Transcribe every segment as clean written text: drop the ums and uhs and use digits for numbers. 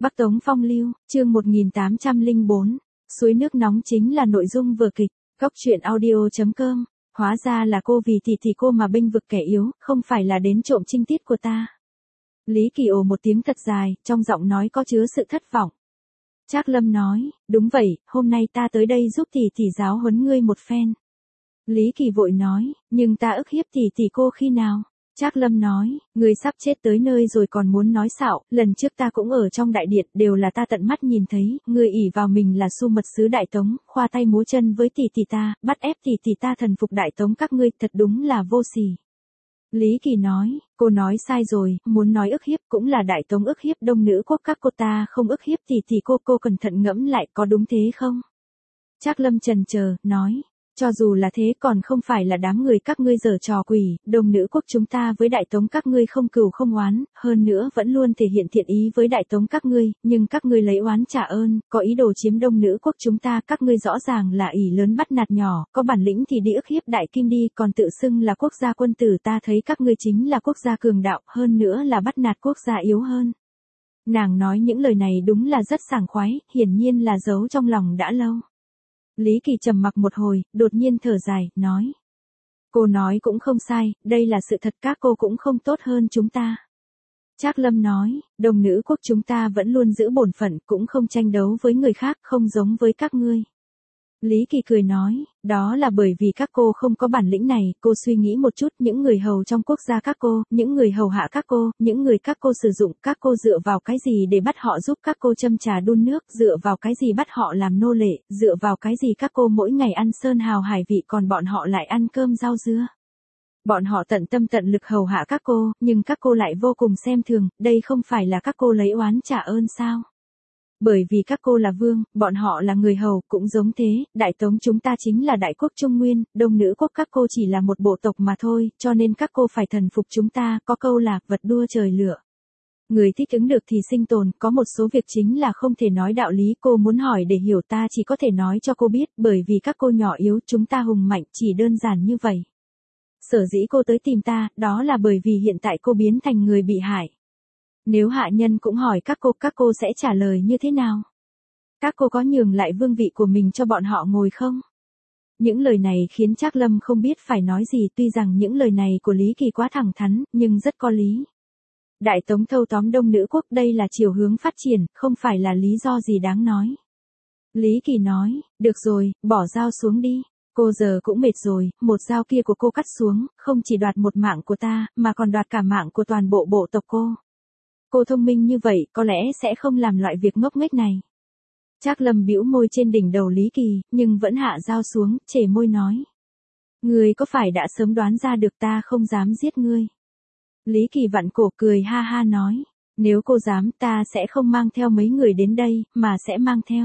Bắc Tống Phong Lưu, chương 1804, suối nước nóng chính là nội dung vở kịch, góc truyện audio.com, hóa ra là cô vì tỷ cô mà bênh vực kẻ yếu, không phải là đến trộm trinh tiết của ta. Lý Kỳ ồ một tiếng thật dài, trong giọng nói có chứa sự thất vọng. Trác Lâm nói, đúng vậy, hôm nay ta tới đây giúp tỷ giáo huấn ngươi một phen. Lý Kỳ vội nói, nhưng ta ức hiếp tỷ cô khi nào? Trác Lâm nói, ngươi sắp chết tới nơi rồi còn muốn nói xạo, lần trước ta cũng ở trong đại điện, đều là ta tận mắt nhìn thấy, ngươi ỷ vào mình là Xu Mật sứ Đại Tống, khoa tay múa chân với tỷ ta, bắt ép tỷ ta thần phục Đại Tống các ngươi, thật đúng là vô sỉ. Lý Kỳ nói, cô nói sai rồi, muốn nói ức hiếp cũng là Đại Tống ức hiếp Đông Nữ Quốc, các cô ta không ức hiếp tỷ cô cẩn thận ngẫm lại có đúng thế không? Trác Lâm chần chờ, nói, cho dù là thế còn không phải là đám người các ngươi giở trò quỷ, Đông Nữ Quốc chúng ta với Đại Tống các ngươi không cừu không oán, hơn nữa vẫn luôn thể hiện thiện ý với Đại Tống các ngươi, nhưng các ngươi lấy oán trả ơn, có ý đồ chiếm Đông Nữ Quốc chúng ta, các ngươi rõ ràng là ỷ lớn bắt nạt nhỏ, có bản lĩnh thì đi ức hiếp Đại Kim đi, còn tự xưng là quốc gia quân tử, ta thấy các ngươi chính là quốc gia cường đạo, hơn nữa là bắt nạt quốc gia yếu hơn. Nàng nói những lời này đúng là rất sảng khoái, hiển nhiên là giấu trong lòng đã lâu. Lý Kỳ trầm mặc một hồi, đột nhiên thở dài, nói. Cô nói cũng không sai, đây là sự thật, các cô cũng không tốt hơn chúng ta. Trác Lâm nói, Đông Nữ Quốc chúng ta vẫn luôn giữ bổn phận, cũng không tranh đấu với người khác, không giống với các ngươi. Lý Kỳ cười nói, đó là bởi vì các cô không có bản lĩnh này, cô suy nghĩ một chút, những người hầu trong quốc gia các cô, những người hầu hạ các cô, những người các cô sử dụng, các cô dựa vào cái gì để bắt họ giúp các cô châm trà đun nước, dựa vào cái gì bắt họ làm nô lệ, dựa vào cái gì các cô mỗi ngày ăn sơn hào hải vị còn bọn họ lại ăn cơm rau dưa. Bọn họ tận tâm tận lực hầu hạ các cô, nhưng các cô lại vô cùng xem thường, đây không phải là các cô lấy oán trả ơn sao? Bởi vì các cô là vương, bọn họ là người hầu, cũng giống thế, Đại Tống chúng ta chính là Đại Quốc Trung Nguyên, Đông Nữ Quốc các cô chỉ là một bộ tộc mà thôi, cho nên các cô phải thần phục chúng ta, có câu là, vật đua trời lửa. Người thích ứng được thì sinh tồn, có một số việc chính là không thể nói đạo lý, cô muốn hỏi để hiểu ta chỉ có thể nói cho cô biết, bởi vì các cô nhỏ yếu, chúng ta hùng mạnh, chỉ đơn giản như vậy. Sở dĩ cô tới tìm ta, đó là bởi vì hiện tại cô biến thành người bị hại. Nếu hạ nhân cũng hỏi các cô sẽ trả lời như thế nào? Các cô có nhường lại vương vị của mình cho bọn họ ngồi không? Những lời này khiến Trác Lâm không biết phải nói gì, tuy rằng những lời này của Lý Kỳ quá thẳng thắn, nhưng rất có lý. Đại Tống thâu tóm Đông Nữ Quốc, đây là chiều hướng phát triển, không phải là lý do gì đáng nói. Lý Kỳ nói, được rồi, bỏ dao xuống đi. Cô giờ cũng mệt rồi, một dao kia của cô cắt xuống, không chỉ đoạt một mạng của ta, mà còn đoạt cả mạng của toàn bộ bộ tộc cô. Cô thông minh như vậy, có lẽ sẽ không làm loại việc ngốc nghếch này. Trác Lâm bĩu môi trên đỉnh đầu Lý Kỳ, nhưng vẫn hạ dao xuống, chề môi nói. Ngươi có phải đã sớm đoán ra được ta không dám giết ngươi? Lý Kỳ vặn cổ cười ha ha nói. Nếu cô dám ta sẽ không mang theo mấy người đến đây, mà sẽ mang theo.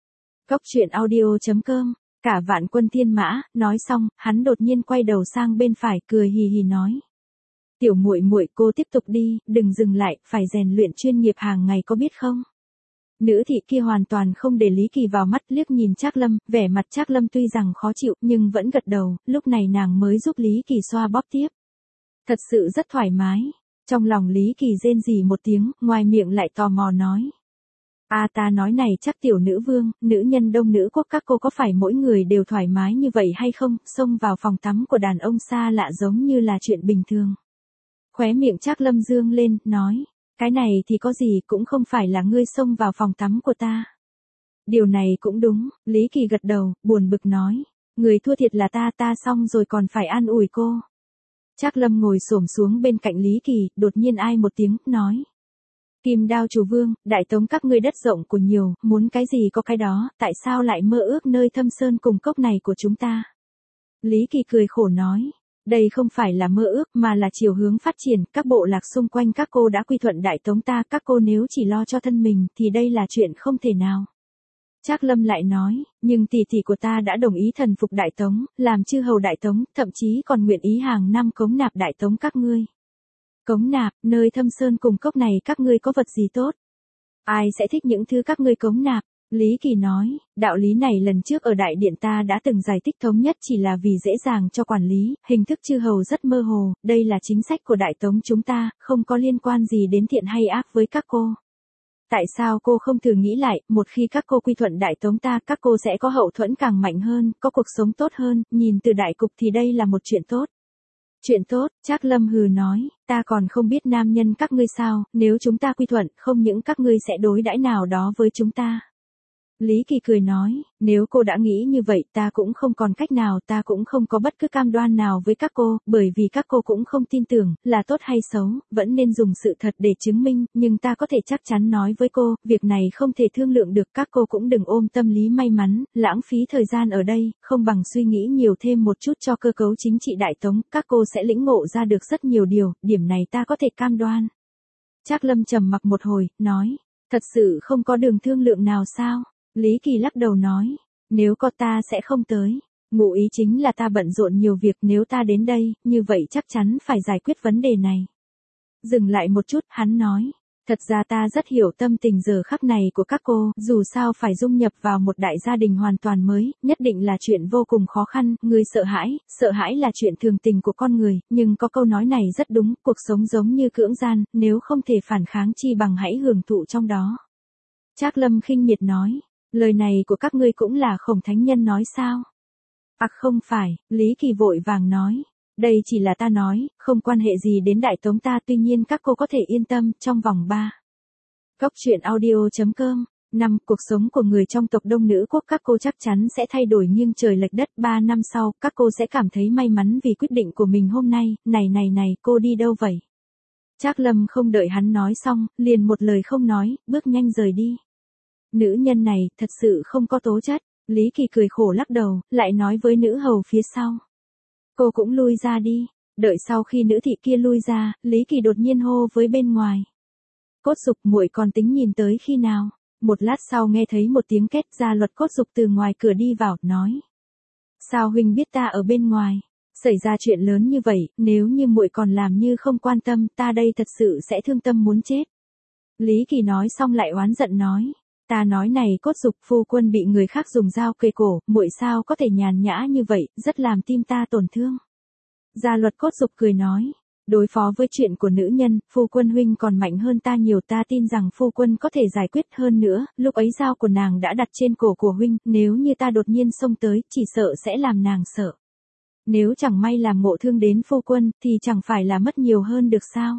Góc truyện audio.com, cả vạn quân thiên mã, nói xong, hắn đột nhiên quay đầu sang bên phải, cười hì hì nói. Tiểu muội muội cô tiếp tục đi, đừng dừng lại, phải rèn luyện chuyên nghiệp hàng ngày có biết không? Nữ thị kia hoàn toàn không để Lý Kỳ vào mắt, liếc nhìn Trác Lâm, vẻ mặt Trác Lâm tuy rằng khó chịu, nhưng vẫn gật đầu, lúc này nàng mới giúp Lý Kỳ xoa bóp tiếp. Thật sự rất thoải mái. Trong lòng Lý Kỳ rên rỉ một tiếng, ngoài miệng lại tò mò nói. Ta nói này chắc tiểu nữ vương, nữ nhân Đông Nữ Quốc các cô có phải mỗi người đều thoải mái như vậy hay không? Xông vào phòng tắm của đàn ông xa lạ giống như là chuyện bình thường. Khóe miệng Trác Lâm dương lên, nói, cái này thì có gì, cũng không phải là ngươi xông vào phòng tắm của ta. Điều này cũng đúng, Lý Kỳ gật đầu, buồn bực nói, người thua thiệt là ta xong rồi còn phải an ủi cô. Trác Lâm ngồi xổm xuống bên cạnh Lý Kỳ, đột nhiên ai một tiếng, nói. Kim Đao chủ vương, Đại Tống các ngươi đất rộng của nhiều, muốn cái gì có cái đó, tại sao lại mơ ước nơi thâm sơn cùng cốc này của chúng ta? Lý Kỳ cười khổ nói. Đây không phải là mơ ước mà là chiều hướng phát triển, các bộ lạc xung quanh các cô đã quy thuận Đại Tống ta, các cô nếu chỉ lo cho thân mình thì đây là chuyện không thể nào. Trác Lâm lại nói, nhưng tỷ của ta đã đồng ý thần phục Đại Tống, làm chư hầu Đại Tống, thậm chí còn nguyện ý hàng năm cống nạp Đại Tống các ngươi. Cống nạp, nơi thâm sơn cùng cốc này các ngươi có vật gì tốt? Ai sẽ thích những thứ các ngươi cống nạp? Lý Kỳ nói, đạo lý này lần trước ở đại điện ta đã từng giải thích thống nhất chỉ là vì dễ dàng cho quản lý, hình thức chư hầu rất mơ hồ, đây là chính sách của Đại Tống chúng ta, không có liên quan gì đến thiện hay ác với các cô. Tại sao cô không thử nghĩ lại, một khi các cô quy thuận Đại Tống ta, các cô sẽ có hậu thuẫn càng mạnh hơn, có cuộc sống tốt hơn, nhìn từ đại cục thì đây là một chuyện tốt. Chuyện tốt, Trác Lâm hừ nói, ta còn không biết nam nhân các ngươi sao, nếu chúng ta quy thuận, không những các ngươi sẽ đối đãi nào đó với chúng ta. Lý Kỳ cười nói, nếu cô đã nghĩ như vậy ta cũng không còn cách nào, ta cũng không có bất cứ cam đoan nào với các cô, bởi vì các cô cũng không tin tưởng, là tốt hay xấu, vẫn nên dùng sự thật để chứng minh, nhưng ta có thể chắc chắn nói với cô, việc này không thể thương lượng được, các cô cũng đừng ôm tâm lý may mắn, lãng phí thời gian ở đây, không bằng suy nghĩ nhiều thêm một chút cho cơ cấu chính trị Đại Tống, các cô sẽ lĩnh ngộ ra được rất nhiều điều, điểm này ta có thể cam đoan. Trác Lâm trầm mặc một hồi, nói, thật sự không có đường thương lượng nào sao? Lý Kỳ lắc đầu nói, nếu có ta sẽ không tới. Ngụ ý chính là ta bận rộn nhiều việc, nếu ta đến đây, như vậy chắc chắn phải giải quyết vấn đề này. Dừng lại một chút, hắn nói, thật ra ta rất hiểu tâm tình giờ khắc này của các cô, dù sao phải dung nhập vào một đại gia đình hoàn toàn mới, nhất định là chuyện vô cùng khó khăn, người sợ hãi là chuyện thường tình của con người, nhưng có câu nói này rất đúng, cuộc sống giống như cưỡng gian, nếu không thể phản kháng chi bằng hãy hưởng thụ trong đó. Trác Lâm khinh miệt nói. Lời này của các ngươi cũng là Khổng Thánh Nhân nói sao? Không phải, Lý Kỳ vội vàng nói. Đây chỉ là ta nói, không quan hệ gì đến Đại Tống ta, tuy nhiên các cô có thể yên tâm, trong vòng 3. Góc truyện audio.com 5. Cuộc sống của người trong tộc Đông Nữ Quốc các cô chắc chắn sẽ thay đổi nghiêng trời lệch đất, 3 năm sau, các cô sẽ cảm thấy may mắn vì quyết định của mình hôm nay, này, cô đi đâu vậy? Trác Lâm không đợi hắn nói xong, liền một lời không nói, bước nhanh rời đi. Nữ nhân này, thật sự không có tố chất, Lý Kỳ cười khổ lắc đầu, lại nói với nữ hầu phía sau. Cô cũng lui ra đi, đợi sau khi nữ thị kia lui ra, Lý Kỳ đột nhiên hô với bên ngoài. Cốt Dục, muội còn tính nhìn tới khi nào? Một lát sau nghe thấy một tiếng két, Gia Luật Cốt Dục từ ngoài cửa đi vào, nói. Sao huynh biết ta ở bên ngoài? Xảy ra chuyện lớn như vậy, nếu như muội còn làm như không quan tâm, ta đây thật sự sẽ thương tâm muốn chết. Lý Kỳ nói xong lại oán giận nói. Ta nói này Cốt Dục, phu quân bị người khác dùng dao kề cổ, muội sao có thể nhàn nhã như vậy, rất làm tim ta tổn thương. Gia Luật Cốt Dục cười nói, đối phó với chuyện của nữ nhân, phu quân huynh còn mạnh hơn ta nhiều, ta tin rằng phu quân có thể giải quyết hơn nữa, lúc ấy dao của nàng đã đặt trên cổ của huynh, nếu như ta đột nhiên xông tới, chỉ sợ sẽ làm nàng sợ. Nếu chẳng may làm ngộ thương đến phu quân, thì chẳng phải là mất nhiều hơn được sao?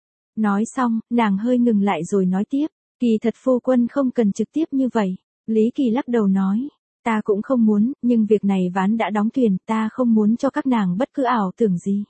Nói xong, nàng hơi ngừng lại rồi nói tiếp. Kỳ thật phu quân không cần trực tiếp như vậy. Lý Kỳ lắc đầu nói. Ta cũng không muốn, nhưng việc này ván đã đóng thuyền, ta không muốn cho các nàng bất cứ ảo tưởng gì.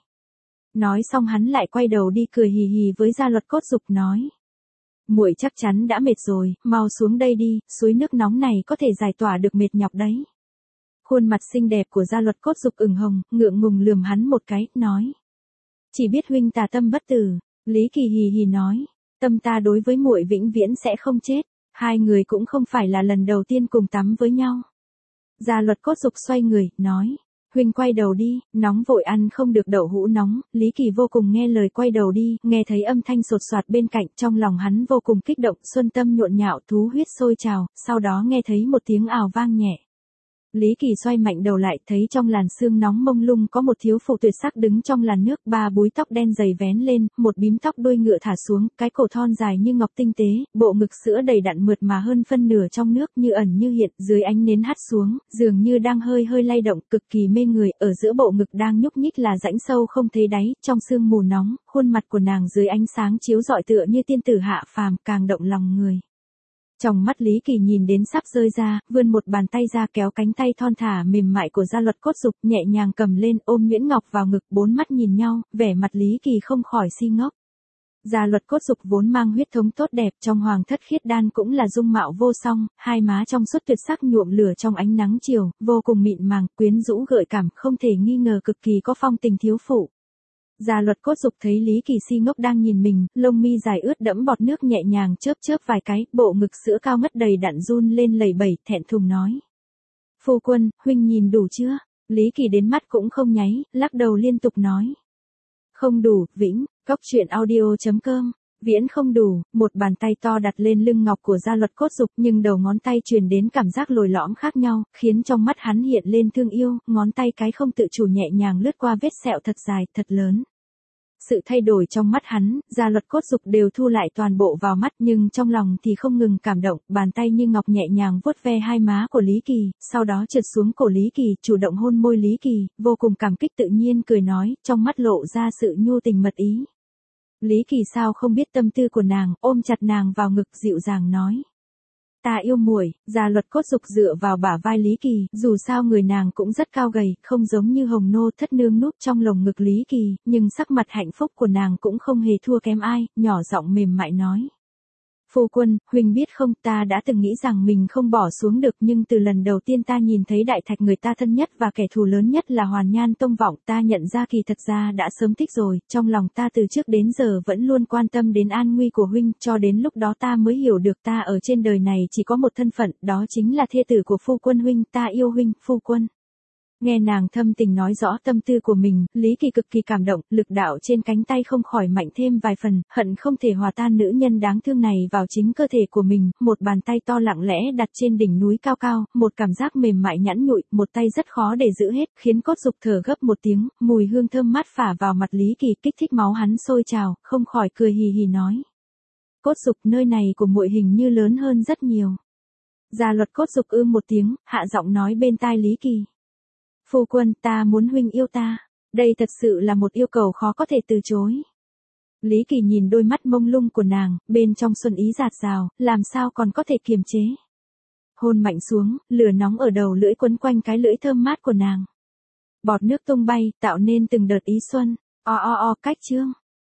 Nói xong hắn lại quay đầu đi cười hì hì với Gia Luật Cốt Dục nói. Muội chắc chắn đã mệt rồi, mau xuống đây đi, suối nước nóng này có thể giải tỏa được mệt nhọc đấy. Khuôn mặt xinh đẹp của Gia Luật Cốt Dục ửng hồng, ngượng ngùng lườm hắn một cái, nói. Chỉ biết huynh tà tâm bất tử. Lý Kỳ hì hì nói. Tâm ta đối với muội vĩnh viễn sẽ không chết, hai người cũng không phải là lần đầu tiên cùng tắm với nhau. Gia Luật Cốt Dục xoay người, nói, huynh quay đầu đi, nóng vội ăn không được đậu hũ nóng, Lý Kỳ vô cùng nghe lời quay đầu đi, nghe thấy âm thanh sột soạt bên cạnh, trong lòng hắn vô cùng kích động, xuân tâm nhộn nhạo, thú huyết sôi trào, sau đó nghe thấy một tiếng ào vang nhẹ. Lý Kỳ xoay mạnh đầu lại, thấy trong làn sương nóng mông lung có một thiếu phụ tuyệt sắc đứng trong làn nước, 3 búi tóc đen dày vén lên, một bím tóc đuôi ngựa thả xuống, cái cổ thon dài như ngọc tinh tế, bộ ngực sữa đầy đặn mượt mà hơn phân nửa trong nước, như ẩn như hiện, dưới ánh nến hắt xuống, dường như đang hơi hơi lay động, cực kỳ mê người, ở giữa bộ ngực đang nhúc nhích là rãnh sâu không thấy đáy, trong sương mù nóng, khuôn mặt của nàng dưới ánh sáng chiếu rọi tựa như tiên tử hạ phàm, càng động lòng người. Trong mắt Lý Kỳ nhìn đến sắp rơi ra, vươn một bàn tay ra kéo cánh tay thon thả mềm mại của Gia Luật Cốt Dục, nhẹ nhàng cầm lên, ôm Nguyễn Ngọc vào ngực, 4 mắt nhìn nhau, vẻ mặt Lý Kỳ không khỏi si ngốc. Gia Luật Cốt Dục vốn mang huyết thống tốt đẹp, trong hoàng thất khiết đan cũng là dung mạo vô song, hai má trong suốt tuyệt sắc nhuộm lửa trong ánh nắng chiều, vô cùng mịn màng, quyến rũ gợi cảm, không thể nghi ngờ cực kỳ có phong tình thiếu phụ. Gia Luật Cốt Dục thấy Lý Kỳ si ngốc đang nhìn mình, lông mi dài ướt đẫm bọt nước nhẹ nhàng chớp chớp vài cái, bộ ngực sữa cao ngất đầy đặn run lên lẩy bẩy, thẹn thùng nói. Phu quân, huynh nhìn đủ chưa? Lý Kỳ đến mắt cũng không nháy, lắc đầu liên tục nói. Không đủ, Vĩnh, Góc truyện audio.com. Viễn không đủ, một bàn tay to đặt lên lưng ngọc của Gia Luật Cốt Dục, nhưng đầu ngón tay truyền đến cảm giác lồi lõm khác nhau, khiến trong mắt hắn hiện lên thương yêu, ngón tay cái không tự chủ nhẹ nhàng lướt qua vết sẹo thật dài, thật lớn. Sự thay đổi trong mắt hắn, Gia Luật Cốt Dục đều thu lại toàn bộ vào mắt nhưng trong lòng thì không ngừng cảm động, bàn tay như ngọc nhẹ nhàng vuốt ve hai má của Lý Kỳ, sau đó trượt xuống cổ Lý Kỳ, chủ động hôn môi Lý Kỳ, vô cùng cảm kích tự nhiên cười nói, trong mắt lộ ra sự nhu tình mật ý. Lý Kỳ sao không biết tâm tư của nàng, ôm chặt nàng vào ngực dịu dàng nói. Ta yêu muội. Gia Luật Cốt Dục dựa vào bả vai Lý Kỳ, dù sao người nàng cũng rất cao gầy, không giống như Hồng Nô thất nương núp trong lồng ngực Lý Kỳ, nhưng sắc mặt hạnh phúc của nàng cũng không hề thua kém ai, nhỏ giọng mềm mại nói. Phu quân, huynh biết không, ta đã từng nghĩ rằng mình không bỏ xuống được nhưng từ lần đầu tiên ta nhìn thấy đại thạch người ta thân nhất và kẻ thù lớn nhất là Hoàn Nhan Tông Vọng, ta nhận ra kỳ thật ra đã sớm thích rồi, trong lòng ta từ trước đến giờ vẫn luôn quan tâm đến an nguy của huynh, cho đến lúc đó ta mới hiểu được ta ở trên đời này chỉ có một thân phận, đó chính là thê tử của phu quân huynh, ta yêu huynh, phu quân. Nghe nàng thâm tình nói rõ tâm tư của mình, Lý Kỳ cực kỳ cảm động, lực đạo trên cánh tay không khỏi mạnh thêm vài phần, hận không thể hòa tan nữ nhân đáng thương này vào chính cơ thể của mình, một bàn tay to lặng lẽ đặt trên đỉnh núi cao cao, một cảm giác mềm mại nhẵn nhụi, một tay rất khó để giữ hết, khiến Cốt Dục thở gấp một tiếng, mùi hương thơm mát phả vào mặt Lý Kỳ kích thích máu hắn sôi trào, không khỏi cười hì hì nói. Cốt Dục, nơi này của muội hình như lớn hơn rất nhiều. Gia Luật Cốt Dục một tiếng, hạ giọng nói bên tai Lý Kỳ. Phu quân, ta muốn huynh yêu ta. Đây thật sự là một yêu cầu khó có thể từ chối. Lý Kỳ nhìn đôi mắt mông lung của nàng, bên trong xuân ý dạt dào, làm sao còn có thể kiềm chế. Hôn mạnh xuống, lửa nóng ở đầu lưỡi quấn quanh cái lưỡi thơm mát của nàng. Bọt nước tung bay, tạo nên từng đợt ý xuân. Cách chương.